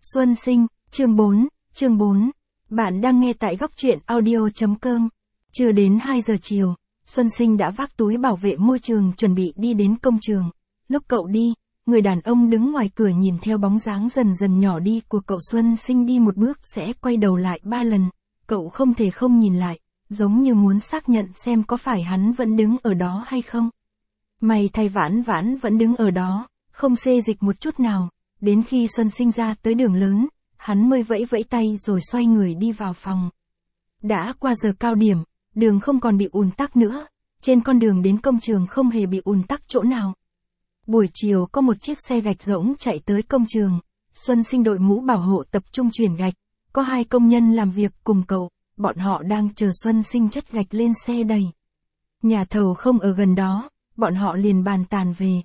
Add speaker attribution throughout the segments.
Speaker 1: Xuân sinh, chương 4. Bạn đang nghe tại góc truyện audio.com. Chưa đến 2 giờ chiều, Xuân sinh đã vác túi bảo vệ môi trường chuẩn bị đi đến công trường. Lúc cậu đi, người đàn ông đứng ngoài cửa nhìn theo bóng dáng dần dần nhỏ đi của cậu. Xuân sinh đi một bước sẽ quay đầu lại 3 lần, cậu không thể không nhìn lại, giống như muốn xác nhận xem có phải hắn vẫn đứng ở đó hay không. May thay Vãn Vãn vẫn đứng ở đó, không xê dịch một chút nào. Đến khi Xuân sinh ra tới đường lớn, hắn mới vẫy vẫy tay rồi xoay người đi vào phòng. Đã qua giờ cao điểm, đường không còn bị ùn tắc nữa, trên con đường đến công trường không hề bị ùn tắc chỗ nào. Buổi chiều có một chiếc xe gạch rỗng chạy tới công trường, Xuân sinh đội mũ bảo hộ tập trung chuyển gạch, có 2 công nhân làm việc cùng cậu, bọn họ đang chờ Xuân sinh chất gạch lên xe đẩy. Nhà thầu không ở gần đó, bọn họ liền bàn tàn về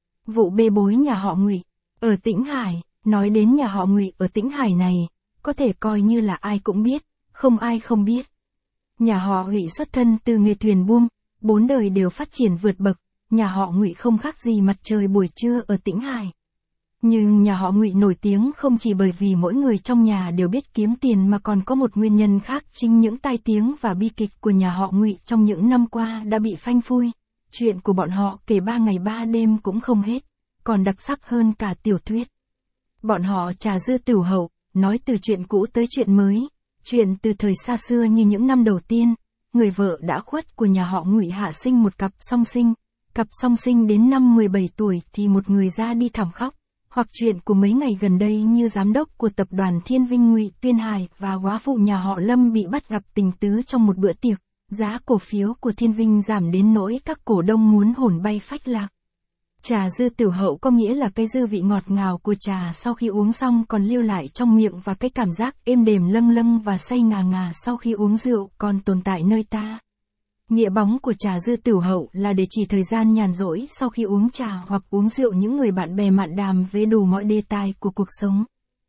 Speaker 1: vụ bê bối nhà họ Ngụy ở Tĩnh Hải. Nói đến nhà họ Ngụy ở Tĩnh Hải này, có thể coi như là ai cũng biết, không ai không biết. Nhà họ Ngụy xuất thân từ nghề thuyền buồm, 4 đời đều phát triển vượt bậc, nhà họ Ngụy không khác gì mặt trời buổi trưa ở Tĩnh Hải. Nhưng nhà họ Ngụy nổi tiếng không chỉ bởi vì mỗi người trong nhà đều biết kiếm tiền mà còn có một nguyên nhân khác, chính những tai tiếng và bi kịch của nhà họ Ngụy trong những năm qua đã bị phanh phui. Chuyện của bọn họ kể 3 ngày 3 đêm cũng không hết, còn đặc sắc hơn cả tiểu thuyết. Bọn họ trà dư tửu hậu, nói từ chuyện cũ tới chuyện mới, chuyện từ thời xa xưa như những năm đầu tiên, người vợ đã khuất của nhà họ Ngụy hạ sinh một cặp song sinh đến năm 17 tuổi thì một người ra đi thảm khóc, hoặc chuyện của mấy ngày gần đây như giám đốc của tập đoàn Thiên Vinh Ngụy Tuyên Hải và góa phụ nhà họ Lâm bị bắt gặp tình tứ trong một bữa tiệc, giá cổ phiếu của Thiên Vinh giảm đến nỗi các cổ đông muốn hồn bay phách lạc. Trà dư tửu hậu có nghĩa là cái dư vị ngọt ngào của trà sau khi uống xong còn lưu lại trong miệng và cái cảm giác êm đềm lâng lâng và say ngà ngà sau khi uống rượu còn tồn tại nơi ta. Nghĩa bóng của trà dư tửu hậu là để chỉ thời gian nhàn rỗi sau khi uống trà hoặc uống rượu những người bạn bè mạn đàm về đủ mọi đề tài của cuộc sống.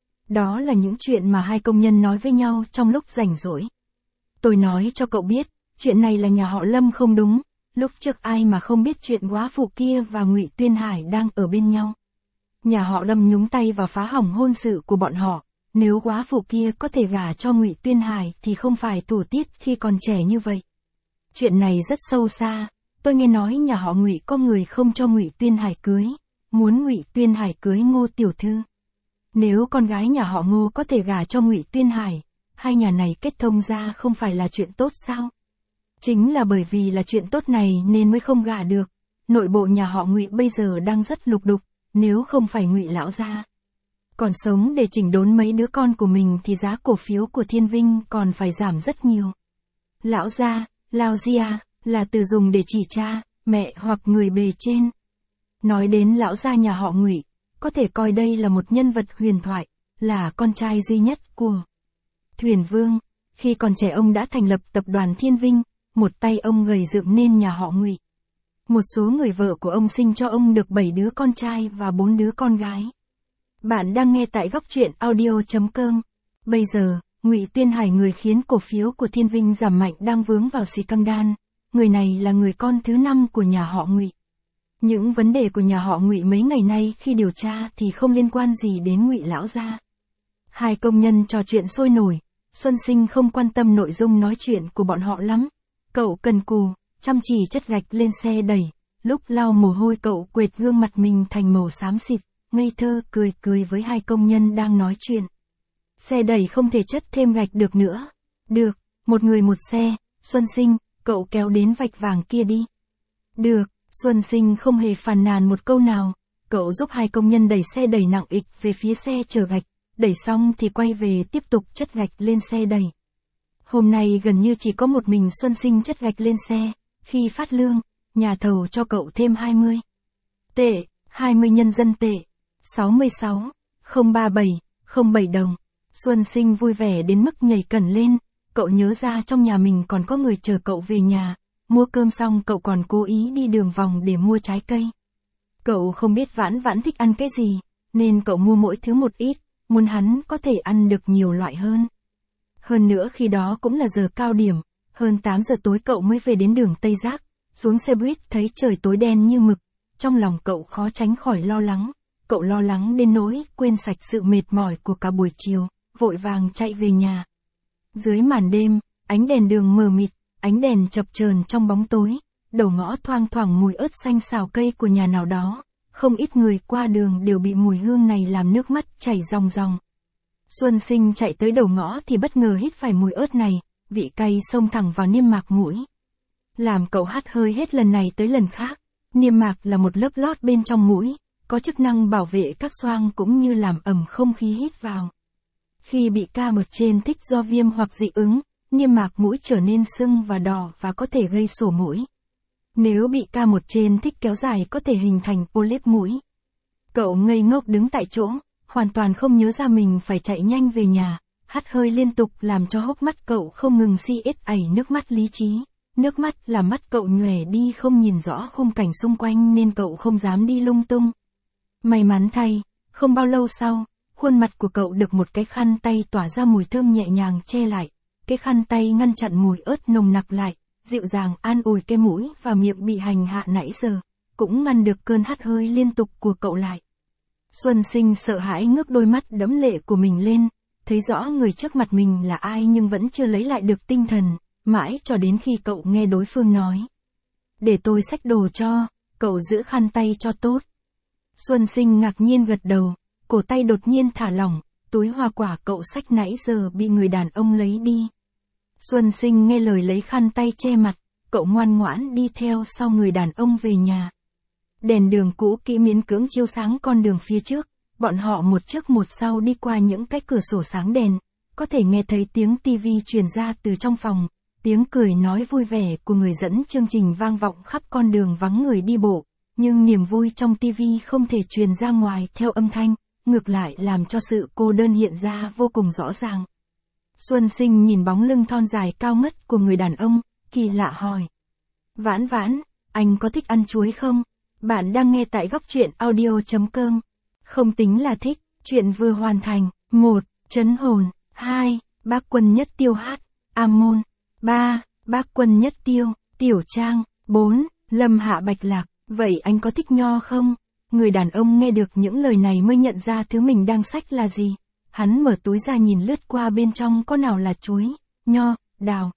Speaker 1: Đó là những chuyện mà 2 công nhân nói với nhau trong lúc rảnh rỗi. Tôi nói cho cậu biết, chuyện này là nhà họ Lâm không đúng. Lúc trước ai mà không biết chuyện góa phụ kia và Ngụy Tuyên Hải đang ở bên nhau. Nhà họ Lâm nhúng tay vào phá hỏng hôn sự của bọn họ, nếu góa phụ kia có thể gả cho Ngụy Tuyên Hải thì không phải thủ tiết khi còn trẻ như vậy. Chuyện này rất sâu xa, tôi nghe nói nhà họ Ngụy có người không cho Ngụy Tuyên Hải cưới, muốn Ngụy Tuyên Hải cưới Ngô tiểu thư. Nếu con gái nhà họ Ngô có thể gả cho Ngụy Tuyên Hải, 2 nhà này kết thông ra không phải là chuyện tốt sao? Chính là bởi vì là chuyện tốt này nên mới không gả được. Nội bộ nhà họ Ngụy bây giờ đang rất lục đục, nếu không phải Ngụy lão gia còn sống để chỉnh đốn mấy đứa con của mình thì giá cổ phiếu của Thiên Vinh còn phải giảm rất nhiều. Lão gia, lao gia, là từ dùng để chỉ cha, mẹ hoặc người bề trên. Nói đến lão gia nhà họ Ngụy, có thể coi đây là một nhân vật huyền thoại, là con trai duy nhất của Thuyền Vương. Khi còn trẻ ông đã thành lập tập đoàn Thiên Vinh. Một tay ông gầy dựng nên nhà họ Ngụy. Một số người vợ của ông sinh cho ông được 7 đứa con trai và 4 đứa con gái. Bạn đang nghe tại góc truyện audio.com. Bây giờ, Ngụy Tuyên Hải, người khiến cổ phiếu của Thiên Vinh giảm mạnh, đang vướng vào scandal. Người này là người con thứ 5 của nhà họ Ngụy. Những vấn đề của nhà họ Ngụy mấy ngày nay khi điều tra thì không liên quan gì đến Ngụy lão gia. 2 công nhân trò chuyện sôi nổi, Xuân sinh không quan tâm nội dung nói chuyện của bọn họ lắm. Cậu cần cù, chăm chỉ chất gạch lên xe đẩy, lúc lau mồ hôi cậu quệt gương mặt mình thành màu xám xịt, ngây thơ cười với 2 công nhân đang nói chuyện. Xe đẩy không thể chất thêm gạch được nữa. Được, một người một xe, Xuân sinh, cậu kéo đến vạch vàng kia đi. Được, Xuân sinh không hề phàn nàn một câu nào, cậu giúp 2 công nhân đẩy xe đẩy nặng ịch về phía xe chở gạch, đẩy xong thì quay về tiếp tục chất gạch lên xe đẩy. Hôm nay gần như chỉ có một mình Xuân sinh chất gạch lên xe, khi phát lương, nhà thầu cho cậu thêm 20 tệ, 20 nhân dân tệ, 66,037,07 đồng. Xuân sinh vui vẻ đến mức nhảy cẩn lên, cậu nhớ ra trong nhà mình còn có người chờ cậu về nhà, mua cơm xong cậu còn cố ý đi đường vòng để mua trái cây. Cậu không biết Vãn Vãn thích ăn cái gì, nên cậu mua mỗi thứ một ít, muốn hắn có thể ăn được nhiều loại hơn. Hơn nữa khi đó cũng là giờ cao điểm, hơn 8 giờ tối cậu mới về đến đường Tây Giác, xuống xe buýt thấy trời tối đen như mực, trong lòng cậu khó tránh khỏi lo lắng, cậu lo lắng đến nỗi quên sạch sự mệt mỏi của cả buổi chiều, vội vàng chạy về nhà. Dưới màn đêm, ánh đèn đường mờ mịt, ánh đèn chập chờn trong bóng tối, đầu ngõ thoang thoảng mùi ớt xanh xào cây của nhà nào đó, không ít người qua đường đều bị mùi hương này làm nước mắt chảy ròng ròng. Xuân Sinh chạy tới đầu ngõ thì bất ngờ hít phải mùi ớt này, vị cay xông thẳng vào niêm mạc mũi. Làm cậu hắt hơi hết lần này tới lần khác, niêm mạc là một lớp lót bên trong mũi, có chức năng bảo vệ các xoang cũng như làm ẩm không khí hít vào. Khi bị ca một trên tích do viêm hoặc dị ứng, niêm mạc mũi trở nên sưng và đỏ và có thể gây sổ mũi. Nếu bị ca một trên tích kéo dài có thể hình thành polyp mũi. Cậu ngây ngốc đứng tại chỗ, hoàn toàn không nhớ ra mình phải chạy nhanh về nhà, hắt hơi liên tục làm cho hốc mắt cậu không ngừng xiết ảy nước mắt lý trí. Nước mắt làm mắt cậu nhòe đi không nhìn rõ khung cảnh xung quanh nên cậu không dám đi lung tung. May mắn thay, không bao lâu sau, khuôn mặt của cậu được một cái khăn tay tỏa ra mùi thơm nhẹ nhàng che lại. Cái khăn tay ngăn chặn mùi ớt nồng nặc lại, dịu dàng an ủi cái mũi và miệng bị hành hạ nãy giờ, cũng ngăn được cơn hắt hơi liên tục của cậu lại. Xuân Sinh sợ hãi ngước đôi mắt đẫm lệ của mình lên, thấy rõ người trước mặt mình là ai nhưng vẫn chưa lấy lại được tinh thần, mãi cho đến khi cậu nghe đối phương nói. Để tôi xách đồ cho, cậu giữ khăn tay cho tốt. Xuân Sinh ngạc nhiên gật đầu, cổ tay đột nhiên thả lỏng, túi hoa quả cậu xách nãy giờ bị người đàn ông lấy đi. Xuân Sinh nghe lời lấy khăn tay che mặt, cậu ngoan ngoãn đi theo sau người đàn ông về nhà. Đèn đường cũ kỹ miễn cưỡng chiếu sáng con đường phía trước, bọn họ một trước một sau đi qua những cái cửa sổ sáng đèn, có thể nghe thấy tiếng tivi truyền ra từ trong phòng, tiếng cười nói vui vẻ của người dẫn chương trình vang vọng khắp con đường vắng người đi bộ, nhưng niềm vui trong tivi không thể truyền ra ngoài theo âm thanh, ngược lại làm cho sự cô đơn hiện ra vô cùng rõ ràng. Xuân Sinh nhìn bóng lưng thon dài cao ngất của người đàn ông, kỳ lạ hỏi. Vãn Vãn, anh có thích ăn chuối không? Bạn đang nghe tại góc truyện audio.com. Không tính là thích, chuyện vừa hoàn thành. 1. Trấn hồn. 2. Bác Quân Nhất Tiêu hát. Am môn. 3. Bác Quân Nhất Tiêu, Tiểu Trang. 4. Lâm Hạ Bạch Lạc. Vậy anh có thích nho không? Người đàn ông nghe được những lời này mới nhận ra thứ mình đang xách là gì. Hắn mở túi ra nhìn lướt qua bên trong có nào là chuối, nho, đào,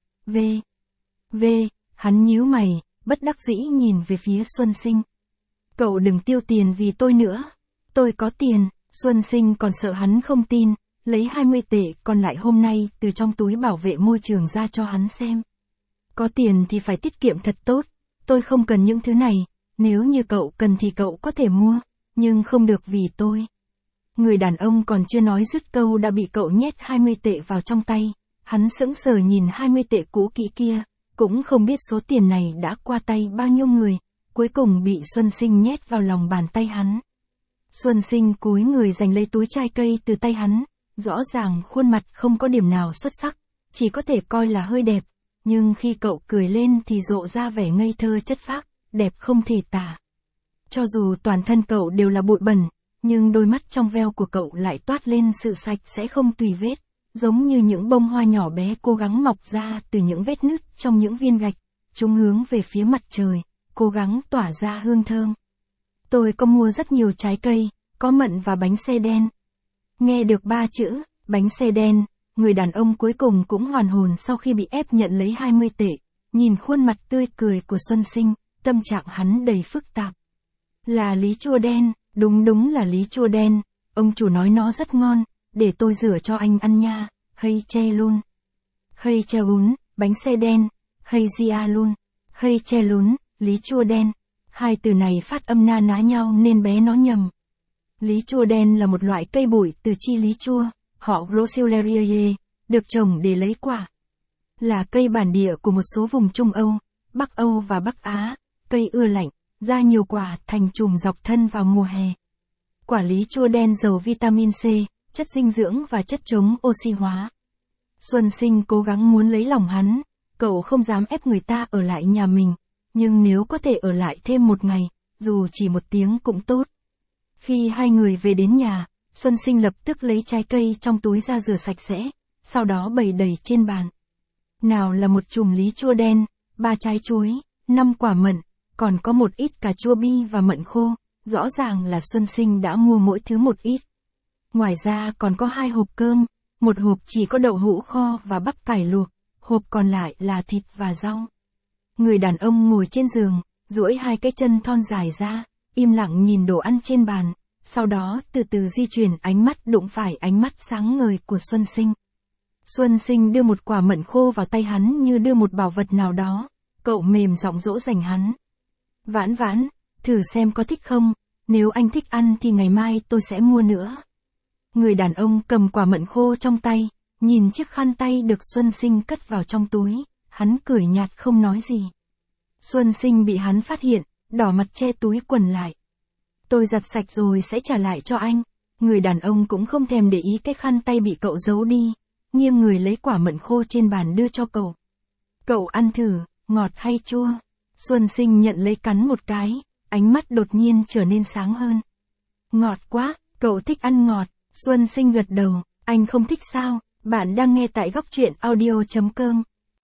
Speaker 1: hắn nhíu mày, bất đắc dĩ nhìn về phía Xuân Sinh. Cậu đừng tiêu tiền vì tôi nữa. Tôi có tiền. Xuân Sinh còn sợ hắn không tin, lấy 20 tệ còn lại hôm nay từ trong túi bảo vệ môi trường ra cho hắn xem. Có tiền thì phải tiết kiệm thật tốt, tôi không cần những thứ này, nếu như cậu cần thì cậu có thể mua, nhưng không được vì tôi. Người đàn ông còn chưa nói dứt câu đã bị cậu nhét 20 tệ vào trong tay, hắn sững sờ nhìn 20 tệ cũ kỹ kia, cũng không biết số tiền này đã qua tay bao nhiêu người, cuối cùng bị Xuân Sinh nhét vào lòng bàn tay hắn. Xuân Sinh cúi người giành lấy túi trái cây từ tay hắn, rõ ràng khuôn mặt không có điểm nào xuất sắc, chỉ có thể coi là hơi đẹp, nhưng khi cậu cười lên thì rộ ra vẻ ngây thơ chất phác, đẹp không thể tả. Cho dù toàn thân cậu đều là bụi bẩn, nhưng đôi mắt trong veo của cậu lại toát lên sự sạch sẽ không tùy vết, giống như những bông hoa nhỏ bé cố gắng mọc ra từ những vết nứt trong những viên gạch, chúng hướng về phía mặt trời, cố gắng tỏa ra hương thơm. Tôi có mua rất nhiều trái cây, có mận và bánh xe đen. Nghe được 3 chữ, bánh xe đen, người đàn ông cuối cùng cũng hoàn hồn sau khi bị ép nhận lấy 20 tệ, nhìn khuôn mặt tươi cười của Xuân Sinh, tâm trạng hắn đầy phức tạp. Là lý chua đen, đúng là lý chua đen, ông chủ nói nó rất ngon, để tôi rửa cho anh ăn nha, hay che luôn. Hay che lún, bánh xe đen, hay gia luôn, hay che lún, lý chua đen. Hai từ này phát âm na ná nhau nên bé nó nhầm. Lý chua đen là một loại cây bụi từ chi lý chua, họ Grosseuleriae, được trồng để lấy quả. Là cây bản địa của một số vùng Trung Âu, Bắc Âu và Bắc Á, cây ưa lạnh, ra nhiều quả thành chùm dọc thân vào mùa hè. Quả lý chua đen giàu vitamin C, chất dinh dưỡng và chất chống oxy hóa. Xuân Sinh cố gắng muốn lấy lòng hắn, cậu không dám ép người ta ở lại nhà mình, nhưng nếu có thể ở lại thêm một ngày, dù chỉ 1 tiếng cũng tốt. Khi hai người về đến nhà, Xuân Sinh lập tức lấy trái cây trong túi ra rửa sạch sẽ, sau đó bày đầy trên bàn. Nào là một chùm lý chua đen, 3 trái chuối, 5 quả mận, còn có một ít cà chua bi và mận khô, rõ ràng là Xuân Sinh đã mua mỗi thứ một ít. Ngoài ra còn có 2 hộp cơm, một hộp chỉ có đậu hũ kho và bắp cải luộc, hộp còn lại là thịt và rau. Người đàn ông ngồi trên giường, duỗi 2 cái chân thon dài ra, im lặng nhìn đồ ăn trên bàn, sau đó từ từ di chuyển ánh mắt đụng phải ánh mắt sáng ngời của Xuân Sinh. Xuân Sinh đưa một quả mận khô vào tay hắn như đưa một bảo vật nào đó, cậu mềm giọng dỗ dành hắn. Vãn Vãn, thử xem có thích không, nếu anh thích ăn thì ngày mai tôi sẽ mua nữa. Người đàn ông cầm quả mận khô trong tay, nhìn chiếc khăn tay được Xuân Sinh cất vào trong túi, hắn cười nhạt không nói gì. Xuân Sinh bị hắn phát hiện, đỏ mặt che túi quần lại. Tôi giặt sạch rồi sẽ trả lại cho anh. Người đàn ông cũng không thèm để ý cái khăn tay bị cậu giấu đi, nghiêng người lấy quả mận khô trên bàn đưa cho cậu. Cậu ăn thử, ngọt hay chua? Xuân Sinh nhận lấy cắn một cái, ánh mắt đột nhiên trở nên sáng hơn. Ngọt quá, cậu thích ăn ngọt. Xuân Sinh gật đầu, anh không thích sao? Bạn đang nghe tại góc truyện audio.com.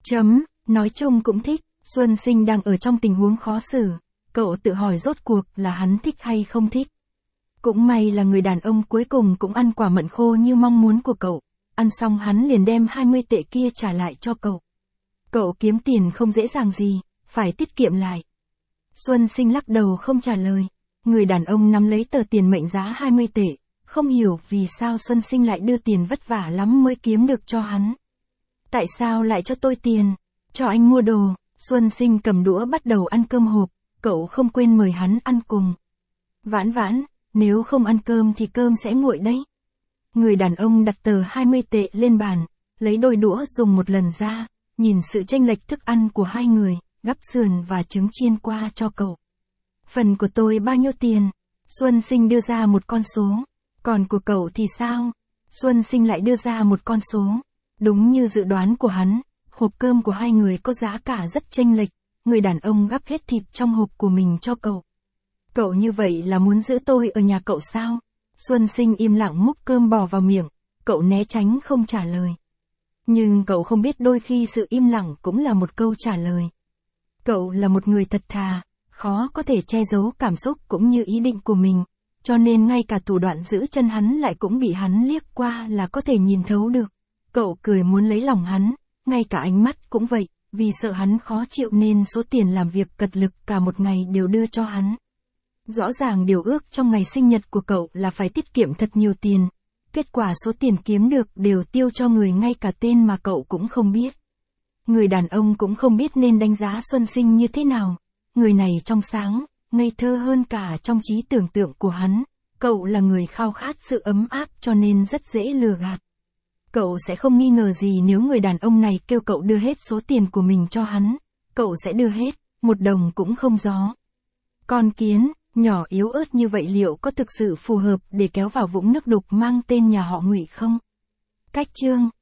Speaker 1: Nói chung cũng thích. Xuân Sinh đang ở trong tình huống khó xử, cậu tự hỏi rốt cuộc là hắn thích hay không thích. Cũng may là người đàn ông cuối cùng cũng ăn quả mận khô như mong muốn của cậu, ăn xong hắn liền đem 20 tệ kia trả lại cho cậu. Cậu kiếm tiền không dễ dàng gì, phải tiết kiệm lại. Xuân Sinh lắc đầu không trả lời, người đàn ông nắm lấy tờ tiền mệnh giá 20 tệ, không hiểu vì sao Xuân Sinh lại đưa tiền vất vả lắm mới kiếm được cho hắn. Tại sao lại cho tôi tiền? Cho anh mua đồ. Xuân Sinh cầm đũa bắt đầu ăn cơm hộp, cậu không quên mời hắn ăn cùng. Vãn Vãn, nếu không ăn cơm thì cơm sẽ nguội đấy. Người đàn ông đặt tờ 20 tệ lên bàn, lấy đôi đũa dùng một lần ra, nhìn sự chênh lệch thức ăn của hai người, gắp sườn và trứng chiên qua cho cậu. Phần của tôi bao nhiêu tiền? Xuân Sinh đưa ra một con số. Còn của cậu thì sao? Xuân Sinh lại đưa ra một con số. Đúng như dự đoán của hắn, hộp cơm của hai người có giá cả rất chênh lệch, người đàn ông gắp hết thịt trong hộp của mình cho cậu. Cậu như vậy là muốn giữ tôi ở nhà cậu sao? Xuân Sinh im lặng múc cơm bò vào miệng, cậu né tránh không trả lời. Nhưng cậu không biết đôi khi sự im lặng cũng là một câu trả lời. Cậu là một người thật thà, khó có thể che giấu cảm xúc cũng như ý định của mình, cho nên ngay cả thủ đoạn giữ chân hắn lại cũng bị hắn liếc qua là có thể nhìn thấu được. Cậu cười muốn lấy lòng hắn, ngay cả ánh mắt cũng vậy, vì sợ hắn khó chịu nên số tiền làm việc cật lực cả một ngày đều đưa cho hắn. Rõ ràng điều ước trong ngày sinh nhật của cậu là phải tiết kiệm thật nhiều tiền, kết quả số tiền kiếm được đều tiêu cho người ngay cả tên mà cậu cũng không biết. Người đàn ông cũng không biết nên đánh giá Xuân Sinh như thế nào, người này trong sáng, ngây thơ hơn cả trong trí tưởng tượng của hắn, cậu là người khao khát sự ấm áp cho nên rất dễ lừa gạt. Cậu sẽ không nghi ngờ gì nếu người đàn ông này kêu cậu đưa hết số tiền của mình cho hắn, cậu sẽ đưa hết, một đồng cũng không gió. Con kiến, nhỏ yếu ớt như vậy liệu có thực sự phù hợp để kéo vào vũng nước đục mang tên nhà họ Ngụy không? Cách chương